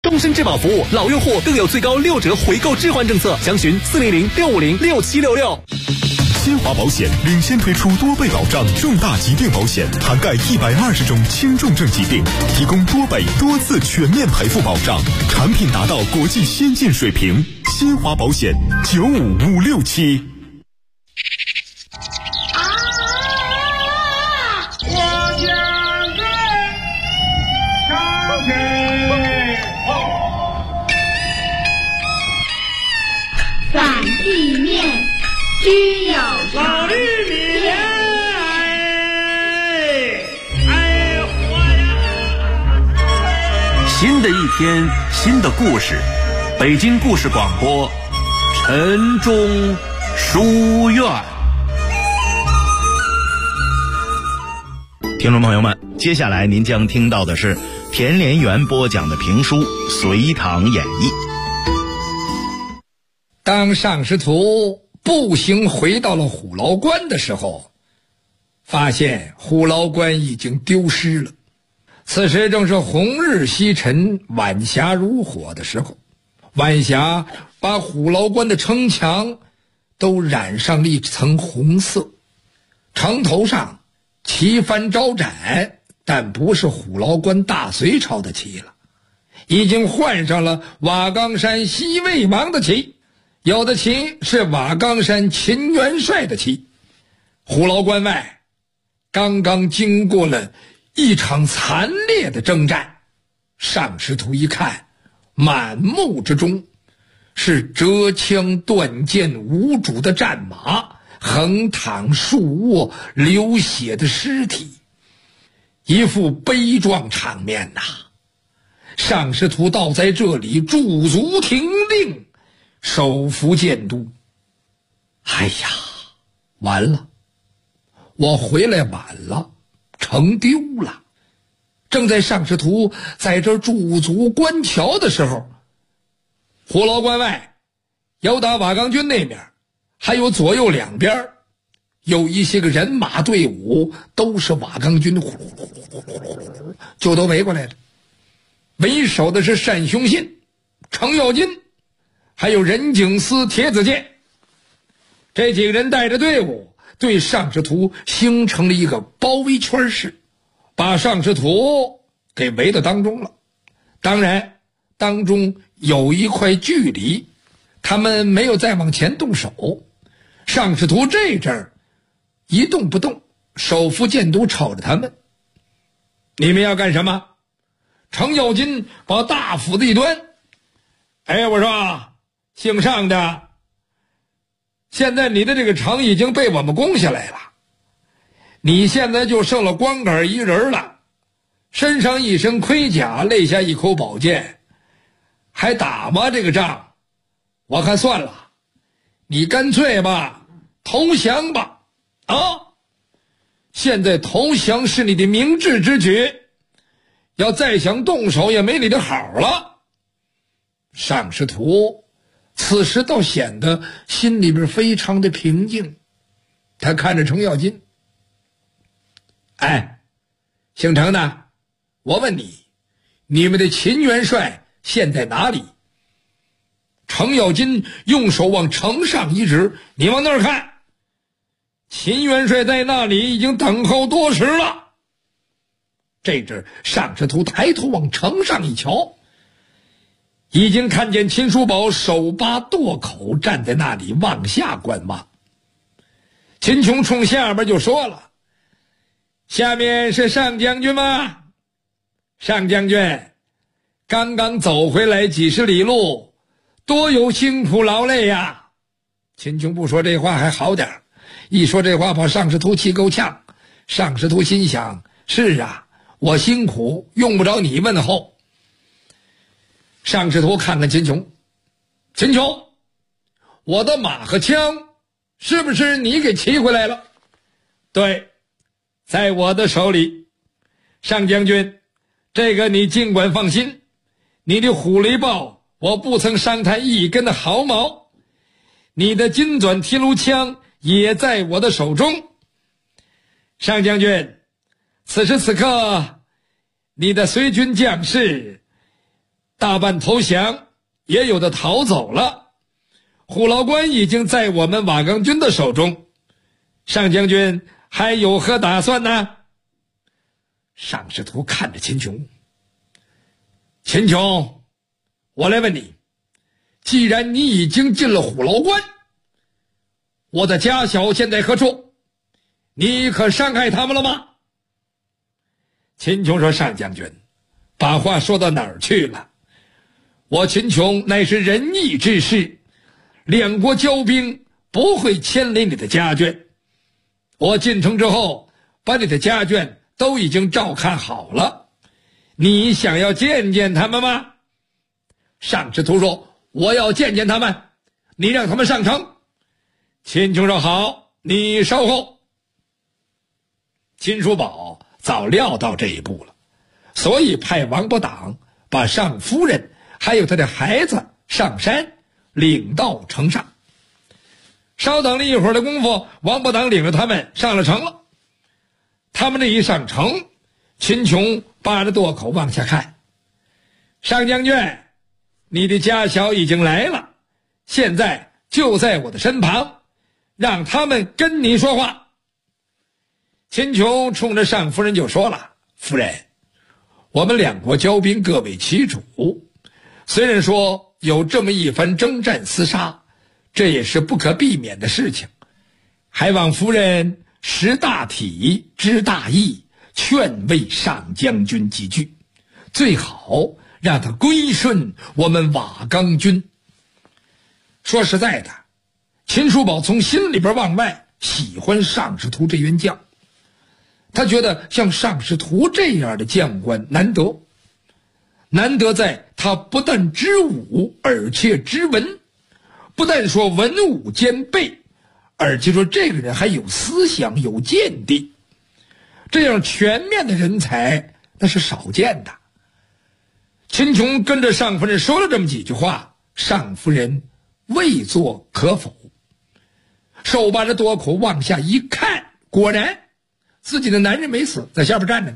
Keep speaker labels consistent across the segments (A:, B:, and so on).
A: 终身质保服务，老用户更有最高6折回购置换政策，详询400-650-6766。
B: 新华保险领先推出多倍保障重大疾病保险，涵盖120种轻重症疾病，提供多倍多次全面赔付保障，产品达到国际先进水平。新华保险95567。
C: 反地面须有
D: 老玉米莲，哎活呀！
E: 新的一天，新的故事，北京故事广播，晨钟书院。
F: 听众朋友们，接下来您将听到的是田连元播讲的评书《隋唐演义》。
G: 当尚师徒步行回到了虎牢关的时候，发现虎牢关已经丢失了。此时正是红日西沉，晚霞如火的时候，晚霞把虎牢关的城墙都染上了一层红色，城头上旗帆招展，但不是虎牢关大隋朝的旗了，已经换上了瓦岗山西魏王的旗，有的旗是瓦岗山秦元帅的旗。虎牢关外刚刚经过了一场惨烈的征战，尚师徒一看，满目之中是折枪断剑无主的战马，横躺竖卧流血的尸体，一副悲壮场面呐。尚师徒倒在这里驻足停令，手扶监督。哎呀，完了，我回来晚了，城丢了。正在尚师徒在这驻足观瞧的时候，虎牢关外有打瓦岗军那边，还有左右两边有一些个人马队伍，都是瓦岗军，就都围过来了。为首的是单雄信、程咬金，还有任景思、铁子健。这几个人带着队伍对尚师徒形成了一个包围圈式，把尚师徒给围到当中了。当然当中有一块距离，他们没有再往前动手。尚师徒这阵儿一动不动，手扶监督瞅着他们。你们要干什么？程咬金把大斧子一端，哎，我说姓尚的，现在你的这个城已经被我们攻下来了，你现在就剩了光杆一人了，身上一身盔甲，肋下一口宝剑，还打吗？这个仗我看算了，你干脆吧投降吧。啊，现在投降是你的明智之举，要再想动手也没你的好了。尚师徒此时倒显得心里边非常的平静，他看着程咬金，哎，姓程的，我问你，你们的秦元帅现在哪里？程咬金用手往城上一指，你往那儿看，秦元帅在那里已经等候多时了。这阵尚师徒抬头往城上一瞧，已经看见秦叔宝手扒垛口站在那里往下观望。秦琼冲下边就说了，下面是尚将军吗？尚将军刚刚走回来几十里路，多有辛苦劳累呀。秦琼不说这话还好点，一说这话把尚师徒气够呛。尚师徒心想，是啊，我辛苦用不着你问候。尚师徒看看秦琼，秦琼，我的马和枪是不是你给骑回来了？对，在我的手里。尚将军，这个你尽管放心，你的虎雷豹我不曾伤它一根的毫毛，你的金钻提炉枪也在我的手中。尚将军，此时此刻你的随军将士大半投降，也有的逃走了。虎牢关已经在我们瓦岗军的手中，上将军还有何打算呢？上师徒看着秦琼，秦琼，我来问你，既然你已经进了虎牢关，我的家小现在何处？你可伤害他们了吗？秦琼说，上将军，把话说到哪儿去了？我秦琼乃是仁义之士，两国交兵不会牵连你的家眷。我进城之后，把你的家眷都已经照看好了，你想要见见他们吗？上师徒说，我要见见他们，你让他们上城。秦琼说，好，你稍后。秦叔宝早料到这一步了，所以派王伯党把上夫人还有他的孩子上山领到城上。稍等了一会儿的功夫，王伯党领着他们上了城了。他们这一上城，秦琼扒着垛口往下看，上将军，你的家小已经来了，现在就在我的身旁，让他们跟你说话。秦琼冲着上夫人就说了，夫人，我们两国交兵各为其主，虽然说有这么一番征战厮杀，这也是不可避免的事情，还望夫人识大体知大义，劝慰上将军几句，最好让他归顺我们瓦岗军。说实在的，秦叔宝从心里边往外喜欢上师徒这员将，他觉得像上师徒这样的将官难得在他不但知武，而且知文，不但说文武兼备，而且说这个人还有思想有见地，这样全面的人才那是少见的。秦琼跟着上夫人说了这么几句话，上夫人未作可否，手把着垛口往下一看，果然自己的男人没死，在下边站着呢。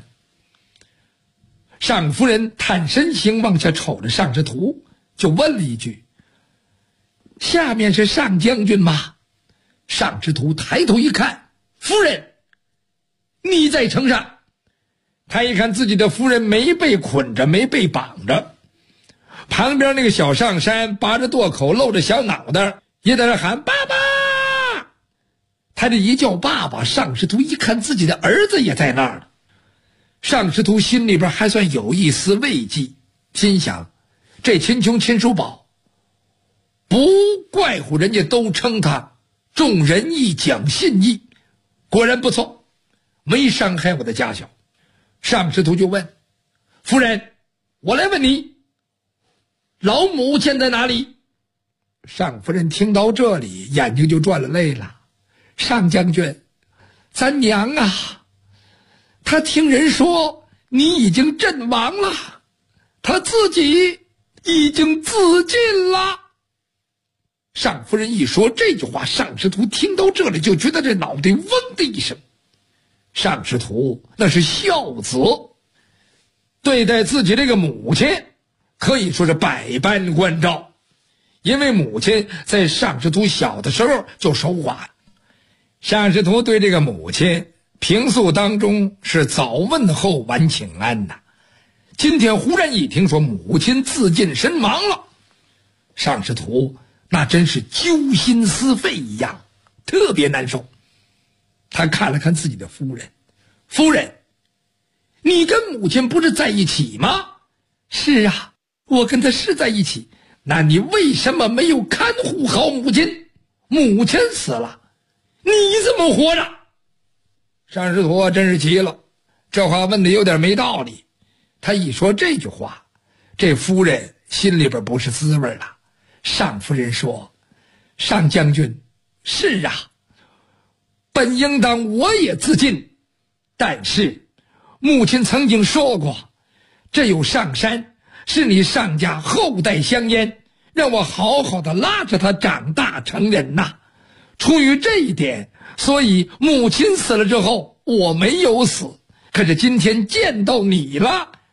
G: 上夫人探身形往下瞅着上师徒，就问了一句，下面是上将军吗？上师徒抬头一看，夫人，你在城上。他一看自己的夫人没被捆着，没被绑着，旁边那个小上山拔着垛口露着小脑袋，也在那喊爸爸。他这一叫爸爸，上师徒一看自己的儿子也在那儿了。上师徒心里边还算有一丝慰藉，心想这秦琼秦叔宝不怪乎人家都称他重仁义讲信义，果然不错，没伤害我的家小。上师徒就问，夫人，我来问你，老母现在哪里？上夫人听到这里，眼睛就转了泪了。上将军，咱娘啊，她听人说你已经阵亡了，她自己已经自尽了。上夫人一说这句话，上师徒听到这里就觉得这脑袋嗡的一声。上师徒那是孝子，对待自己这个母亲可以说是百般关照，因为母亲在上师徒小的时候就守寡了。上师徒对这个母亲平素当中是早问候晚请安呐，今天忽然一听说母亲自尽身亡了，上师徒那真是揪心撕肺一样，特别难受。他看了看自己的夫人，夫人，你跟母亲不是在一起吗？是啊，我跟她是在一起。那你为什么没有看护好母亲？母亲死了，你怎么活着？上师徒真是急了，这话问的有点没道理。他一说这句话，这夫人心里边不是滋味了。上夫人说，上将军，是啊，本应当我也自尽，但是母亲曾经说过，这有上山是你上家后代香烟，让我好好的拉着他长大成人呐。出于这一点，所以母亲死了之后我没有死，可是今天见到你了，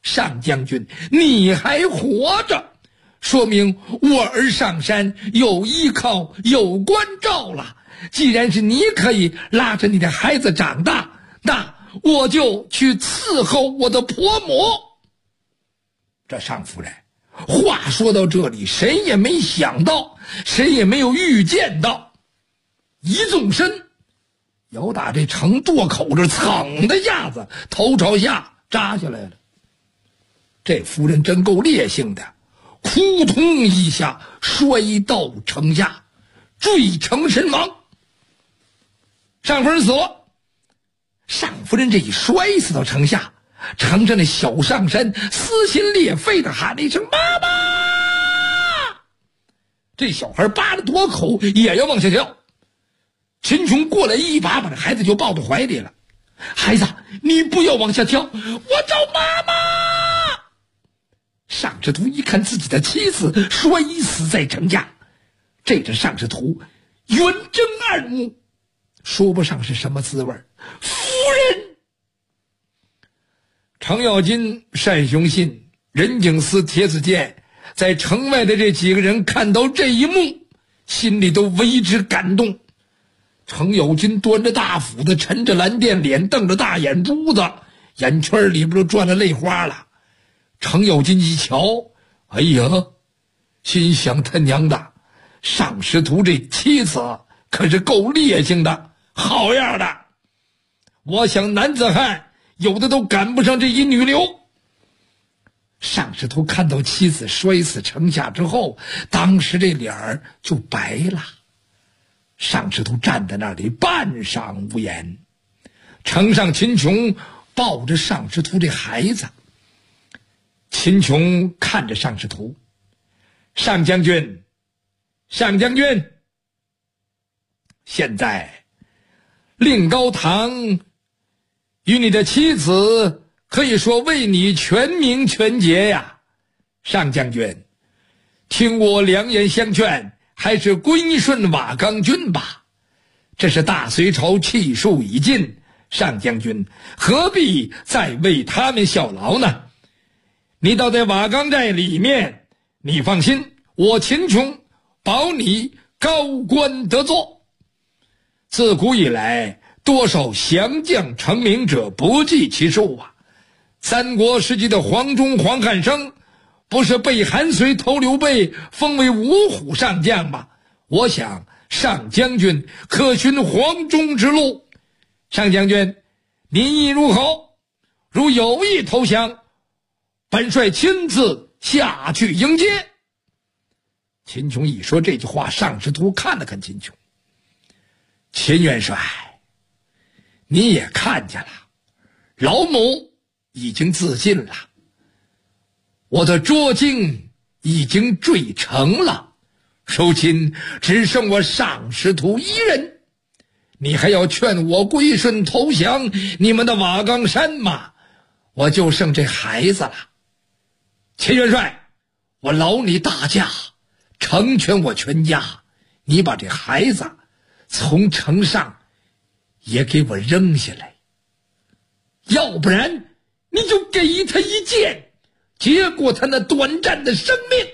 G: 上将军，你还活着，说明我儿上山有依靠，有关照了。既然是你可以拉着你的孩子长大，那我就去伺候我的婆母。这上夫人话说到这里，谁也没想到，谁也没有预见到，一纵身由打这城垛口这噌的一下子头朝下扎下来了。这夫人真够烈性的，扑通一下摔到城下，坠城身亡。上夫人死了，上夫人这一摔死到城下，城上的小上山撕心裂肺的喊了一声妈妈。这小孩扒着垛口也要往下跳，秦琼过来一把把这孩子就抱到怀里了。孩子，你不要往下跳，我找妈妈。尚士图一看自己的妻子摔死在城下，这阵尚士图圆睁二目，说不上是什么滋味。夫人，程咬金、单雄信、任景思、铁子健在城外的这几个人看到这一幕，心里都为之感动。程咬金端着大斧子，沉着蓝靛脸，瞪着大眼珠子，眼圈里边都转了泪花了。程咬金一瞧，哎呀，心想他娘的，尚士图这妻子可是够烈性的，好样的！我想男子汉有的都赶不上这一女流。尚士图看到妻子摔死城下之后，当时这脸儿就白了。尚士图站在那里半晌无言。城上秦琼抱着尚士图这孩子，秦琼看着尚士图，上将军，上将军，现在令高堂与你的妻子可以说为你全名全节呀。上将军，听我良言相劝，还是归顺瓦岗军吧。这是大隋朝气数已尽，上将军何必再为他们效劳呢？你倒在瓦岗寨里面，你放心，我秦琼保你高官得坐。自古以来，多少降将成名者不计其数啊！三国时期的黄忠、黄汉升不是被韩遂投刘备，封为五虎上将吗？我想上将军可循黄忠之路。上将军，您意如何？如有意投降，本帅亲自下去迎接。秦琼一说这句话，尚士图看了看秦琼。秦元帅，你也看见了，老母已经自尽了，我的捉京已经坠城了，如今只剩我尚士图一人，你还要劝我归顺投降你们的瓦岗山吗？我就剩这孩子了。秦元帅，我劳你大驾，成全我全家，你把这孩子从城上也给我扔下来，要不然你就给他一剑，结果他那短暂的生命。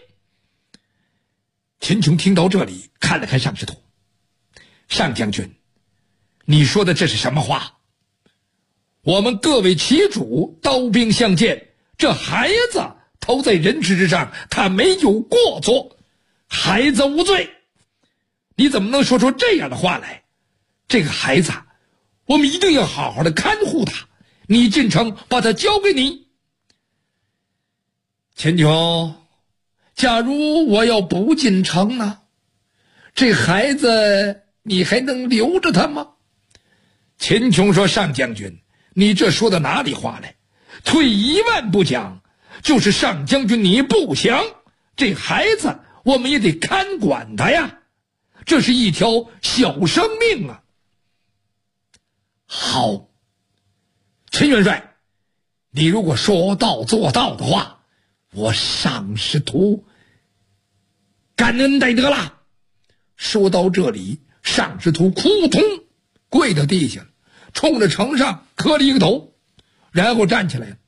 G: 秦琼听到这里，看了看尚士图，上将军，你说的这是什么话？我们各为其主，刀兵相见，这孩子投在人质之上，他没有过错，孩子无罪，你怎么能说出这样的话来？这个孩子我们一定要好好的看护他，你进城把他交给你。秦琼，假如我要不进城呢？这孩子你还能留着他吗？秦琼说，上将军，你这说的哪里话来？退一万步讲，就是上将军你不降，这孩子我们也得看管他呀，这是一条小生命啊。好，秦元帅，你如果说到做到的话，我尚士图感恩戴德了。说到这里，尚士图扑通跪到地下了，冲着城上磕了一个头，然后站起来了。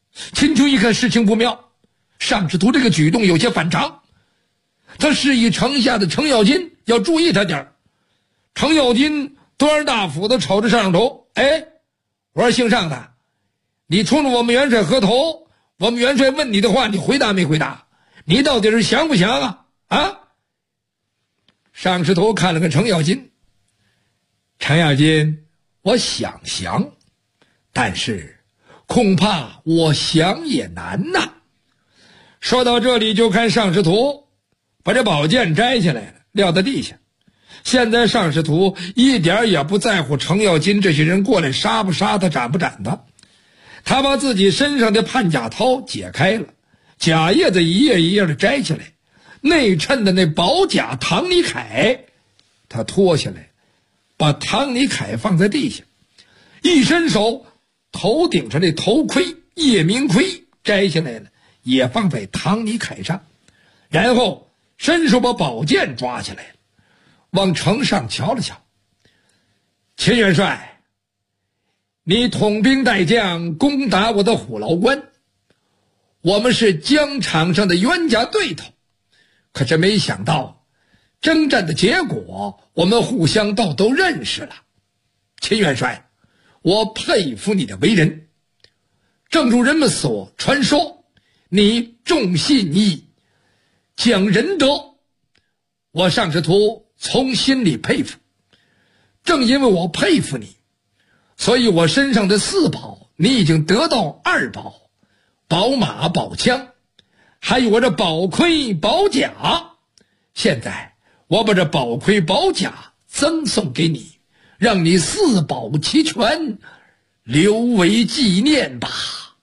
G: 秦琼一看事情不妙，尚士图这个举动有些反常，他示意城下的程咬金要注意他点儿。程咬金端着大斧子瞅着尚士图，我说姓尚的，你冲着我们元帅磕头，我们元帅问你的话，你回答没回答？你到底是降不降啊？尚士图看了看程咬金，程咬金，我想降，但是恐怕我降也难呐。说到这里，就看尚士图把这宝剑摘下来了，撂在地下。现在尚士图一点也不在乎程咬金这些人过来杀不杀他，斩不斩他。他把自己身上的判甲套解开了，甲叶子一页一页的摘下来，内衬的那宝甲唐尼铠他脱下来，把唐尼铠放在地下，一伸手，头顶上的头盔夜明盔摘下来了，也放在唐尼铠上，然后伸手把宝剑抓起来了，往城上瞧了瞧。秦元帅，你统兵带将攻打我的虎牢关，我们是疆场上的冤家对头，可是没想到征战的结果我们互相都认识了。秦元帅，我佩服你的为人，正如人们所传说，你重信义，讲仁德，我尚士图从心里佩服。正因为我佩服你，所以我身上的4宝你已经得到2宝，宝马宝枪，还有我这宝盔宝甲。现在我把这宝盔宝甲赠送给你，让你4宝齐全，留为纪念吧。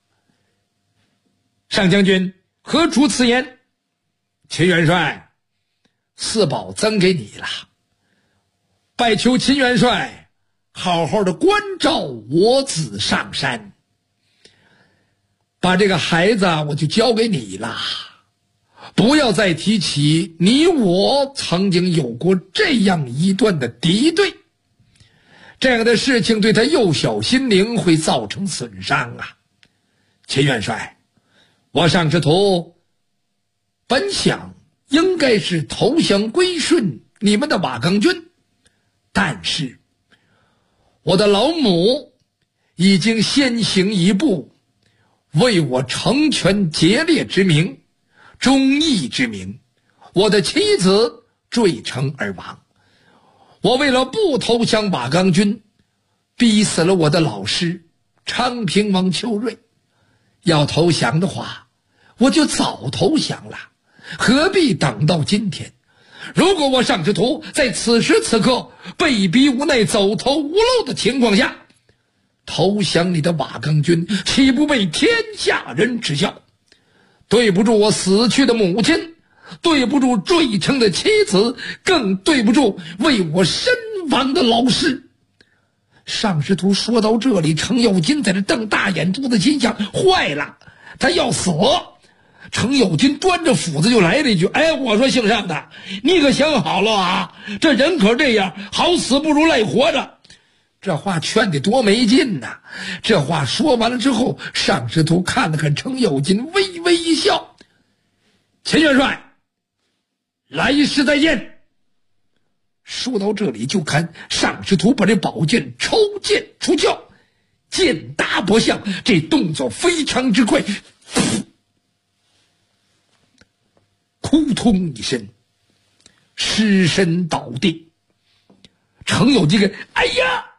G: 上将军何出此言？秦元帅，4宝赠给你了，拜求秦元帅好好的关照我子上山。把这个孩子我就交给你了，不要再提起你我曾经有过这样一段的敌对，这样的事情对他幼小心灵会造成损伤啊。秦元帅，我尚士图本想应该是投降归顺你们的瓦岗军，但是我的老母已经先行一步，为我成全节烈之名，忠义之名，我的妻子坠城而亡。我为了不投降瓦岗军，逼死了我的老师昌平王邱瑞。要投降的话，我就早投降了，何必等到今天？如果我尚士图在此时此刻被逼无奈走投无路的情况下投降你的瓦岗军，岂不被天下人耻笑？对不住我死去的母亲，对不住坠城的妻子，更对不住为我身亡的老师。尚士图说到这里，程咬金在这瞪大眼珠子，心想坏了，他要死。程咬金端着斧子就来了一句，我说姓尚的，你可想好了啊，这人可这样，好死不如赖活着。这话劝得多没劲呐！这话说完了之后，尚士图看了看程咬金，微微一笑。秦元帅，来世再见。说到这里，就看尚士图把这宝剑抽剑出鞘，剑打薄向，这动作非常之快，扑通一声，失身倒地。程咬金哎呀！